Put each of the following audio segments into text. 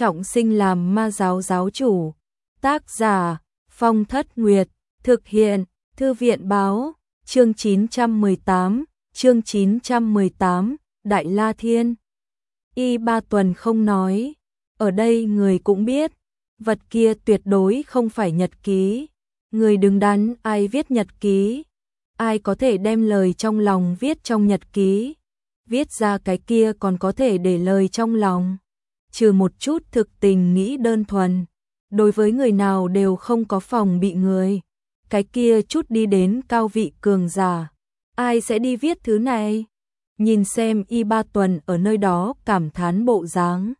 trọng sinh làm ma giáo giáo chủ. Tác giả Phong Thất Nguyệt. Thực hiện Thư viện báo. Chương 918. Đại La Thiên. Y Ba Tuần không nói. Ở đây người cũng biết, vật kia tuyệt đối không phải nhật ký. Người đứng đắn ai viết nhật ký? Ai có thể đem lời trong lòng viết trong nhật ký? Viết ra cái kia còn có thể để lời trong lòng. Trừ một chút thực tình nghĩ đơn thuần, đối với người nào đều không có phòng bị người. Cái kia chút đi đến cao vị cường giả, ai sẽ đi viết thứ này? Nhìn xem Y Ba Tuần ở nơi đó cảm thán bộ dáng,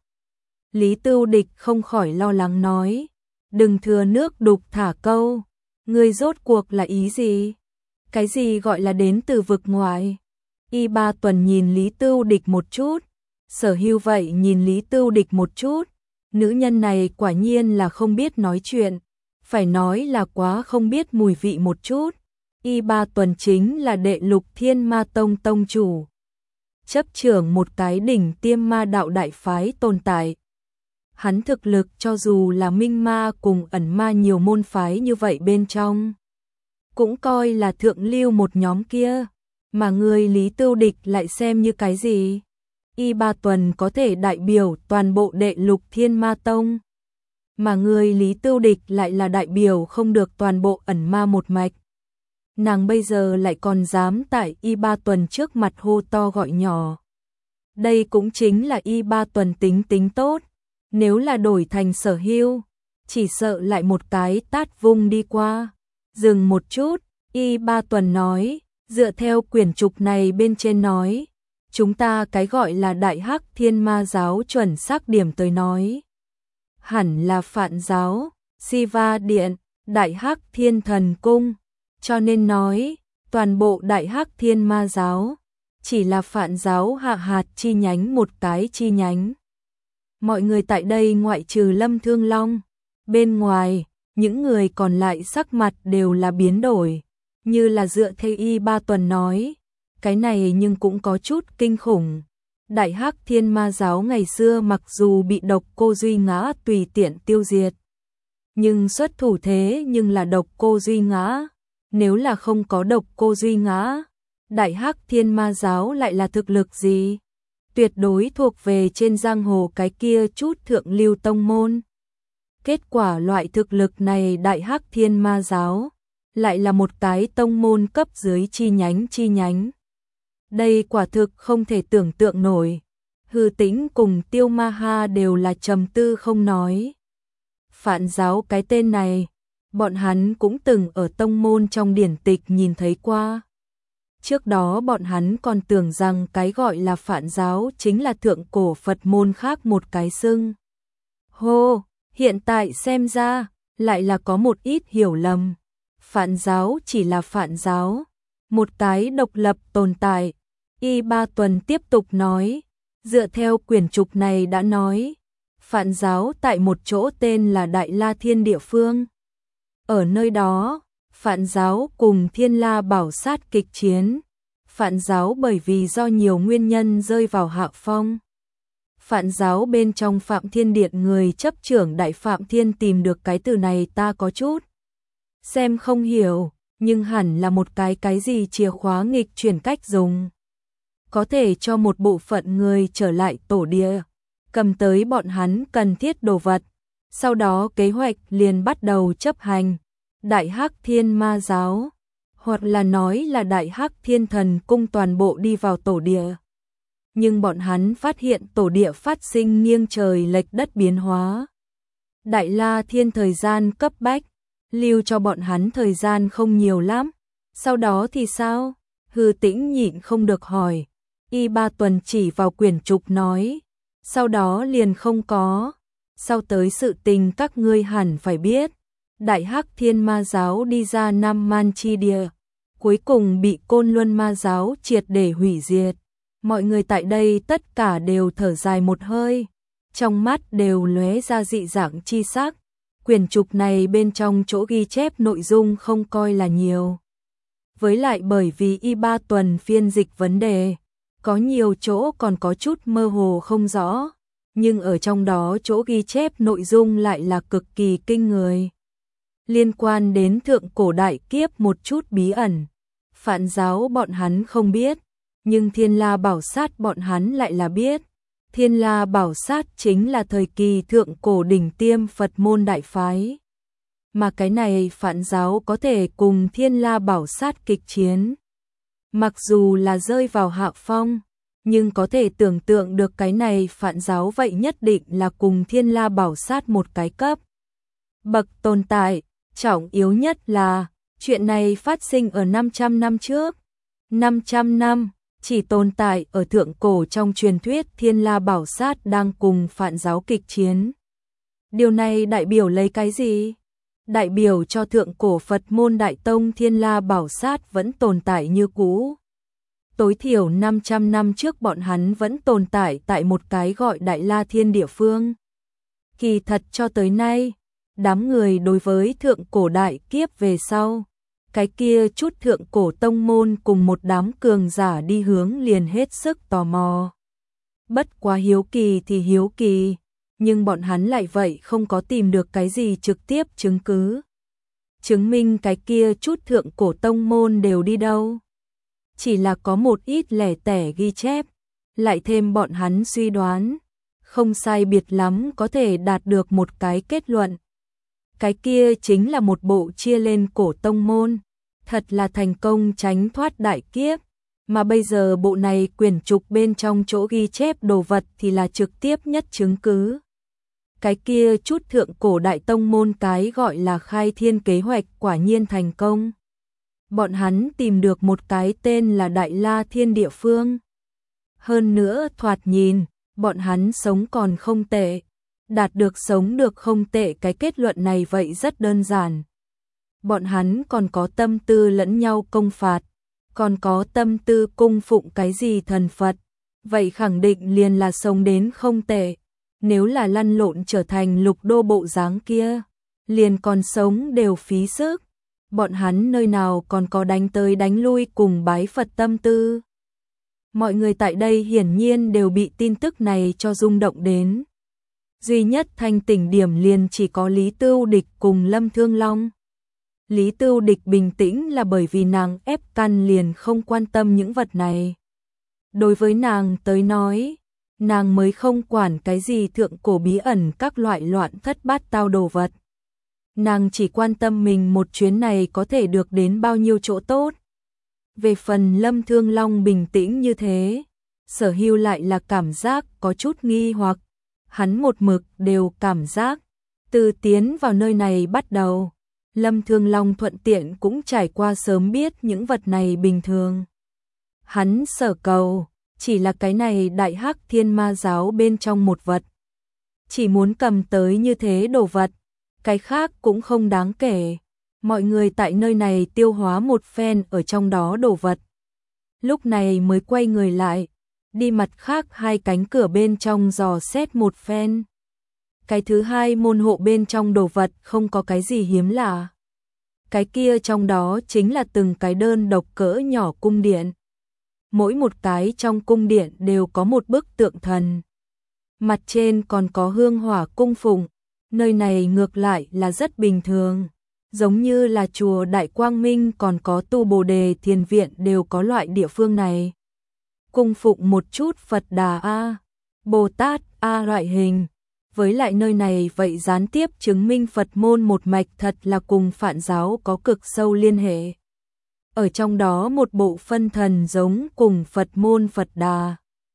Lý Tưu Địch không khỏi lo lắng nói, đừng thừa nước đục thả câu, ngươi rốt cuộc là ý gì? Cái gì gọi là đến từ vực ngoài? Y Ba Tuần nhìn Lý Tưu Địch một chút, Sở Hưu vậy nhìn Lý Tưu Địch một chút, nữ nhân này quả nhiên là không biết nói chuyện, phải nói là quá không biết mùi vị một chút. Y Ba Tuần chính là Đệ Lục Thiên Ma Tông tông chủ, chấp trưởng một cái đỉnh tiêm ma đạo đại phái tồn tại. Hắn thực lực cho dù là minh ma cùng ẩn ma nhiều môn phái như vậy bên trong, cũng coi là thượng lưu một nhóm kia, mà người Lý Tưu Địch lại xem như cái gì? Y Ba Tuần có thể đại biểu toàn bộ Đệ Lục Thiên Ma Tông, mà người Lý Tưu Địch lại là đại biểu không được toàn bộ ẩn ma một mạch. Nàng bây giờ lại còn dám tại Y Ba Tuần trước mặt hô to gọi nhỏ. Đây cũng chính là Y Ba Tuần tính tốt, nếu là đổi thành Sở Hưu, chỉ sợ lại một cái tát vung đi qua. Dừng một chút, Y Ba Tuần nói, dựa theo quyển trục này bên trên nói, chúng ta cái gọi là Đại Hắc Thiên Ma giáo chuẩn xác điểm tới nói, hẳn là Phạn giáo, Siva Điện, Đại Hắc Thiên Thần Cung, cho nên nói, toàn bộ Đại Hắc Thiên Ma giáo chỉ là Phạn giáo hạ hạt chi nhánh một cái chi nhánh. Mọi người tại đây ngoại trừ Lâm Thương Long, bên ngoài, những người còn lại sắc mặt đều là biến đổi, như là dựa theo Y Ba Tuần nói, cái này nhưng cũng có chút kinh khủng. Đại Hắc Thiên Ma giáo ngày xưa mặc dù bị Độc Cô Duy Ngã tùy tiện tiêu diệt, nhưng xuất thủ thế nhưng là Độc Cô Duy Ngã, nếu là không có Độc Cô Duy Ngã, Đại Hắc Thiên Ma giáo lại là thực lực gì? Tuyệt đối thuộc về trên giang hồ cái kia chút thượng lưu tông môn. Kết quả loại thực lực này Đại Hắc Thiên Ma giáo lại là một cái tông môn cấp dưới chi nhánh. Đây quả thực không thể tưởng tượng nổi. Hư Tĩnh cùng Tiêu Ma Ha đều là trầm tư không nói. Phạn giáo cái tên này, bọn hắn cũng từng ở tông môn trong điển tịch nhìn thấy qua. Trước đó bọn hắn còn tưởng rằng cái gọi là Phạn giáo chính là thượng cổ Phật môn khác một cái xưng hô, hiện tại xem ra lại là có một ít hiểu lầm. Phạn giáo chỉ là Phạn giáo, một cái độc lập tồn tại. Y Ba Tuần tiếp tục nói, dựa theo quyển trục này đã nói, Phạn giáo tại một chỗ tên là Đại La Thiên địa phương. Ở nơi đó, Phạn giáo cùng Thiên La Bảo Sát kịch chiến. Phạn giáo bởi vì do nhiều nguyên nhân rơi vào hạ phong. Phạn giáo bên trong Phạm Thiên Điện người chấp trưởng Đại Phạm Thiên tìm được cái từ này ta có chút xem không hiểu, nhưng hẳn là một cái gì chìa khóa nghịch chuyển cách dùng. Có thể cho một bộ phận người trở lại tổ địa, cầm tới bọn hắn cần thiết đồ vật, sau đó kế hoạch liền bắt đầu chấp hành. Đại Hắc Thiên Ma giáo, hoặc là nói là Đại Hắc Thiên Thần Cung toàn bộ đi vào tổ địa. Nhưng bọn hắn phát hiện tổ địa phát sinh nghiêng trời lệch đất biến hóa. Đại La Thiên thời gian cấp bách, lưu cho bọn hắn thời gian không nhiều lắm. Sau đó thì sao? Hư Tĩnh nhịn không được hỏi. Y Ba Tuần chỉ vào quyển trục nói, sau đó liền không có. Sau tới sự tình các ngươi hẳn phải biết, Đại Hắc Thiên Ma giáo đi ra Nam Man chi địa, cuối cùng bị Côn Luân Ma giáo triệt để hủy diệt. Mọi người tại đây tất cả đều thở dài một hơi, trong mắt đều lóe ra dị dạng chi sắc. Quyển trục này bên trong chỗ ghi chép nội dung không coi là nhiều. Với lại bởi vì Y Ba Tuần phiên dịch vấn đề, có nhiều chỗ còn có chút mơ hồ không rõ, nhưng ở trong đó chỗ ghi chép nội dung lại là cực kỳ kinh người. Liên quan đến thượng cổ đại kiếp một chút bí ẩn, Phạn giáo bọn hắn không biết, nhưng Thiên La Bảo Sát bọn hắn lại là biết. Thiên La Bảo Sát chính là thời kỳ thượng cổ đỉnh tiêm Phật môn đại phái. Mà cái này Phạn giáo có thể cùng Thiên La Bảo Sát kịch chiến. Mặc dù là rơi vào hạ phong, nhưng có thể tưởng tượng được cái này Phạn giáo vậy nhất định là cùng Thiên La Bảo Sát một cái cấp bậc tồn tại. Trọng yếu nhất là chuyện này phát sinh ở 500 năm trước. 500 năm chỉ tồn tại ở thượng cổ trong truyền thuyết Thiên La Bảo Sát đang cùng Phạn giáo kịch chiến. Điều này đại biểu lấy cái gì? Đại biểu cho thượng cổ Phật môn đại tông Thiên La Bảo Sát vẫn tồn tại như cũ. Tối thiểu 500 năm trước bọn hắn vẫn tồn tại tại một cái gọi Đại La Thiên địa phương. Kỳ thật cho tới nay, đám người đối với thượng cổ đại kiếp về sau, cái kia chút thượng cổ tông môn cùng một đám cường giả đi hướng liền hết sức tò mò. Bất quá hiếu kỳ thì hiếu kỳ, nhưng bọn hắn lại vậy không có tìm được cái gì trực tiếp chứng cứ. Chứng minh cái kia chút thượng cổ tông môn đều đi đâu. Chỉ là có một ít lẻ tẻ ghi chép, lại thêm bọn hắn suy đoán, không sai biệt lắm có thể đạt được một cái kết luận. Cái kia chính là một bộ chia lên cổ tông môn, thật là thành công tránh thoát đại kiếp, mà bây giờ bộ này quyển trục bên trong chỗ ghi chép đồ vật thì là trực tiếp nhất chứng cứ. Cái kia chút thượng cổ đại tông môn cái gọi là khai thiên kế hoạch quả nhiên thành công. Bọn hắn tìm được một cái tên là Đại La Thiên địa phương. Hơn nữa thoạt nhìn, bọn hắn sống còn không tệ. Đạt được sống được không tệ cái kết luận này vậy rất đơn giản. Bọn hắn còn có tâm tư lẫn nhau công phạt, còn có tâm tư cung phụng cái gì thần Phật. Vậy khẳng định liền là sống đến không tệ. Nếu là lăn lộn trở thành lục đô bộ dáng kia, liền còn sống đều phí sức. Bọn hắn nơi nào còn có đánh tới đánh lui cùng bái Phật tâm tư. Mọi người tại đây hiển nhiên đều bị tin tức này cho rung động đến. Duy nhất thanh tỉnh điểm liền chỉ có Lý Tưu Địch cùng Lâm Thương Long. Lý Tưu Địch bình tĩnh là bởi vì nàng ép căn liền không quan tâm những vật này. Đối với nàng tới nói, nàng mới không quản cái gì thượng cổ bí ẩn các loại loạn thất bát tao đồ vật. Nàng chỉ quan tâm mình một chuyến này có thể được đến bao nhiêu chỗ tốt. Về phần Lâm Thương Long bình tĩnh như thế, Sở Hưu lại là cảm giác có chút nghi hoặc. Hắn một mực đều cảm giác, từ tiến vào nơi này bắt đầu, Lâm Thương Long thuận tiện cũng trải qua sớm biết những vật này bình thường. Hắn sở cầu, chỉ là cái này Đại Hắc Thiên Ma giáo bên trong một vật. Chỉ muốn cầm tới như thế đồ vật, cái khác cũng không đáng kể. Mọi người tại nơi này tiêu hóa một phen ở trong đó đồ vật. Lúc này mới quay người lại, đi mặt khác hai cánh cửa bên trong dò xét một phen. Cái thứ hai môn hộ bên trong đồ vật không có cái gì hiếm lạ. Cái kia trong đó chính là từng cái đơn độc cỡ nhỏ cung điện. Mỗi một cái trong cung điện đều có một bức tượng thần. Mặt trên còn có hương hỏa cung phụng, nơi này ngược lại là rất bình thường. Giống như là chùa Đại Quang Minh còn có tu Bồ Đề Thiền Viện đều có loại địa phương này. Cung phụng một chút Phật Đà A, Bồ Tát A loại hình. Với lại nơi này vậy gián tiếp chứng minh Phật môn một mạch thật là cùng Phạn giáo có cực sâu liên hệ. Ở trong đó một bộ phân thần giống cùng Phật môn Phật Đà,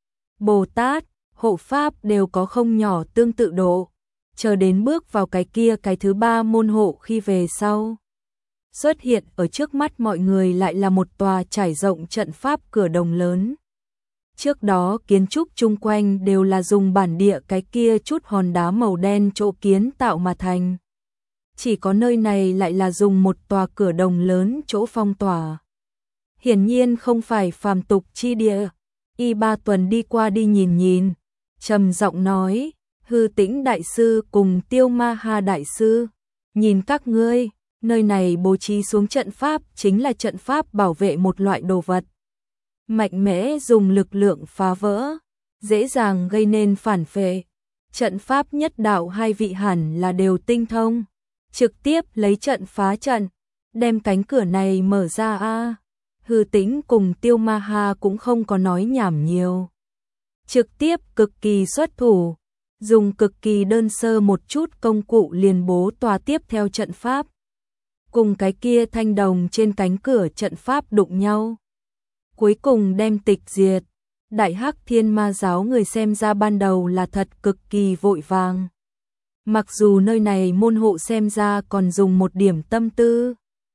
Bồ Tát, hộ Pháp đều có không nhỏ tương tự độ. Chờ đến bước vào cái kia cái thứ ba môn hộ khi về sau. Xuất hiện ở trước mắt mọi người lại là một tòa trải rộng trận pháp cửa đồng lớn. Trước đó kiến trúc chung quanh đều là dùng bản địa cái kia chút hòn đá màu đen chỗ kiến tạo mà thành. Chỉ có nơi này lại là dùng một tòa cửa đồng lớn chỗ phong tỏa. Hiển nhiên không phải phàm tục chi địa. Y Ba Tuần đi qua đi nhìn, trầm giọng nói, Hư Tĩnh đại sư cùng Tiêu Ma Ha đại sư, nhìn các ngươi, nơi này bố trí xuống trận pháp chính là trận pháp bảo vệ một loại đồ vật. Mạnh mẽ dùng lực lượng phá vỡ, dễ dàng gây nên phản phệ. trận pháp nhất đạo hai vị hẳn là đều tinh thông, trực tiếp lấy trận phá trận, đem cánh cửa này mở ra a. Hư Tĩnh cùng Tiêu Ma Ha cũng không có nói nhảm nhiều. Trực tiếp cực kỳ xuất thủ, dùng cực kỳ đơn sơ một chút công cụ liền bố tòa tiếp theo trận pháp. Cùng cái kia thanh đồng trên cánh cửa trận pháp đụng nhau. Cuối cùng đem tịch diệt. Đại Hắc Thiên Ma giáo người xem ra ban đầu là thật cực kỳ vội vàng. Mặc dù nơi này môn hộ xem ra còn dùng một điểm tâm tư.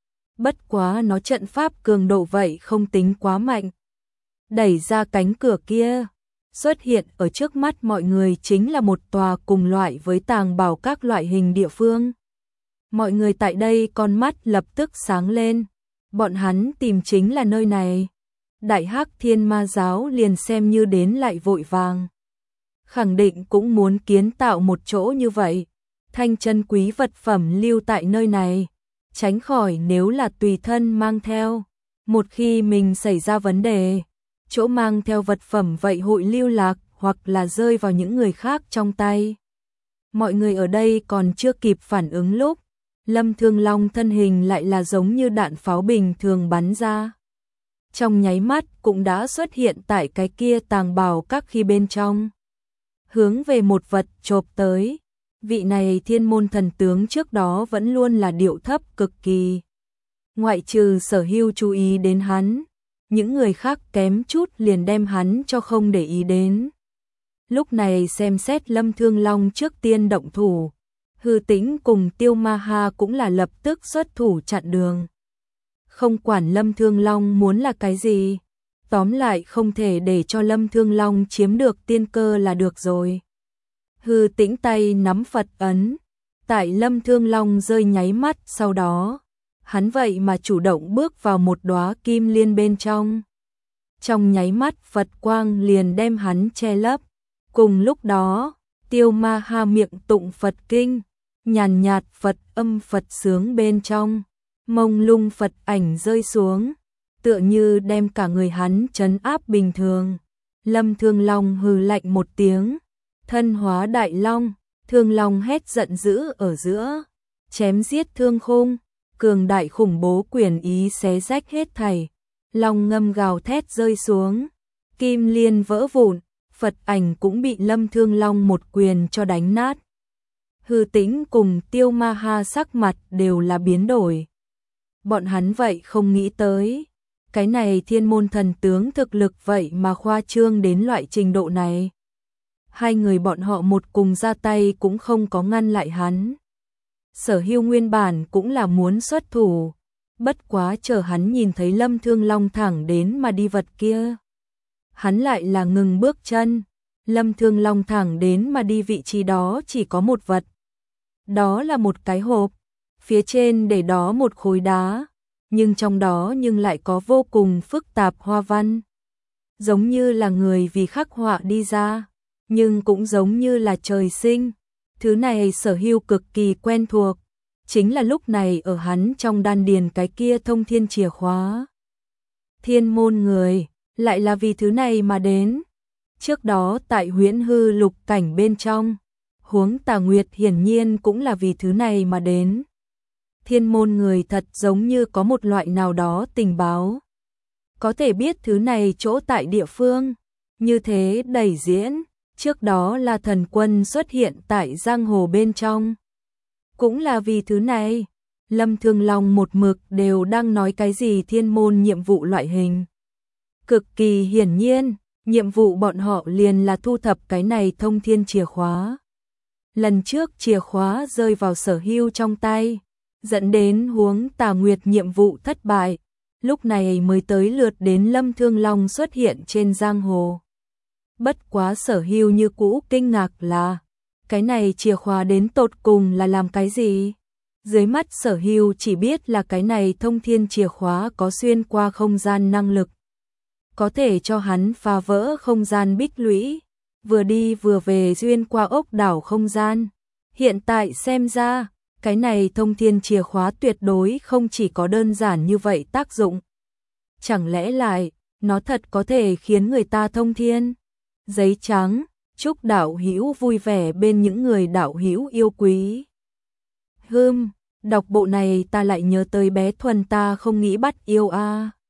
Bất quá nó trận pháp cường độ vậy không tính quá mạnh. Đẩy ra cánh cửa kia, xuất hiện ở trước mắt mọi người chính là một tòa cùng loại với tàng bảo các loại hình địa phương. Mọi người tại đây con mắt lập tức sáng lên, bọn hắn tìm chính là nơi này. Đại Hắc Thiên Ma giáo liền xem như đến lại vội vàng. Khẳng định cũng muốn kiến tạo một chỗ như vậy, thanh chân quý vật phẩm lưu tại nơi này, tránh khỏi nếu là tùy thân mang theo. Một khi mình xảy ra vấn đề, chỗ mang theo vật phẩm vậy hội lưu lạc hoặc là rơi vào những người khác trong tay. Mọi người ở đây còn chưa kịp phản ứng lúc, Lâm Thương Long thân hình lại là giống như đạn pháo bình thường bắn ra. Trong nháy mắt cũng đã xuất hiện tại cái kia tàng bảo các khi bên trong. Hướng về một vật chộp tới. Vị này thiên môn thần tướng trước đó vẫn luôn là điệu thấp cực kỳ. Ngoại trừ Sở Hưu chú ý đến hắn, những người khác kém chút liền đem hắn cho không để ý đến. Lúc này xem xét Lâm Thương Long trước tiên động thủ, Hư Tĩnh cùng Tiêu Ma Ha cũng là lập tức xuất thủ chặn đường. Không quản Lâm Thương Long muốn là cái gì, tóm lại không thể để cho Lâm Thương Long chiếm được tiên cơ là được rồi. Hư Tĩnh tay nắm Phật ấn, tại Lâm Thương Long rơi nháy mắt sau đó, hắn vậy mà chủ động bước vào một đóa kim liên bên trong. Trong nháy mắt Phật quang liền đem hắn che lấp. Cùng lúc đó, Tiêu Ma Ha miệng tụng Phật kinh, nhàn nhạt Phật âm Phật sướng bên trong, mông lung Phật ảnh rơi xuống, tựa như đem cả người hắn trấn áp bình thường. Lâm Thương Long hừ lạnh một tiếng, thân hóa đại long, Thương Long hét giận dữ ở giữa, chém giết thương khung, cường đại khủng bố quyền ý xé rách hết thảy. Long ngâm gào thét rơi xuống, kim liên vỡ vụn, Phật ảnh cũng bị Lâm Thương Long một quyền cho đánh nát. Hư Tĩnh cùng Tiêu Ma Ha sắc mặt đều là biến đổi. Bọn hắn vậy không nghĩ tới, cái này thiên môn thần tướng thực lực vậy mà khoa trương đến loại trình độ này. Hai người bọn họ một cùng ra tay cũng không có ngăn lại hắn. Sở Hưu nguyên bản cũng là muốn xuất thủ, bất quá chờ hắn nhìn thấy Lâm Thương Long thẳng đến mà đi vật kia, hắn lại là ngừng bước chân. Lâm Thương Long thẳng đến mà đi vị trí đó chỉ có một vật. Đó là một cái hộp, phía trên để đó một khối đá, nhưng trong đó nhưng lại có vô cùng phức tạp hoa văn. Giống như là người vì khắc họa đi ra, nhưng cũng giống như là trời sinh. Thứ này Sở Hưu cực kỳ quen thuộc, chính là lúc này ở hắn trong đan điền cái kia thông thiên chìa khóa. Thiên môn người, lại là vì thứ này mà đến. Trước đó tại Huyễn Hư Lục cảnh bên trong, Huống Tà Nguyệt hiển nhiên cũng là vì thứ này mà đến. Thiên môn người thật giống như có một loại nào đó tình báo, có thể biết thứ này chỗ tại địa phương, như thế đẩy diễn. Trước đó là thần quân xuất hiện tại giang hồ bên trong, cũng là vì thứ này. Lâm Thương Long một mực đều đang nói cái gì thiên môn nhiệm vụ loại hình. Cực kỳ hiển nhiên, nhiệm vụ bọn họ liền là thu thập cái này thông thiên chìa khóa. Lần trước chìa khóa rơi vào Sở Hưu trong tay, dẫn đến Huống Tà Nguyệt nhiệm vụ thất bại, lúc này mới tới lượt đến Lâm Thương Long xuất hiện trên giang hồ. Bất quá Sở Hưu như cũ kinh ngạc là, cái này chìa khóa đến tột cùng là làm cái gì? Dưới mắt Sở Hưu chỉ biết là cái này thông thiên chìa khóa có xuyên qua không gian năng lực, có thể cho hắn phá vỡ không gian bích lũy, vừa đi vừa về xuyên qua ốc đảo không gian. Hiện tại xem ra, cái này thông thiên chìa khóa tuyệt đối không chỉ có đơn giản như vậy tác dụng. Chẳng lẽ lại, nó thật có thể khiến người ta thông thiên? Giấy trắng, Chúc đạo hữu vui vẻ bên những người đạo hữu yêu quý. Đọc bộ này ta lại nhớ tới bé Thuần, ta không nghĩ bắt yêu a.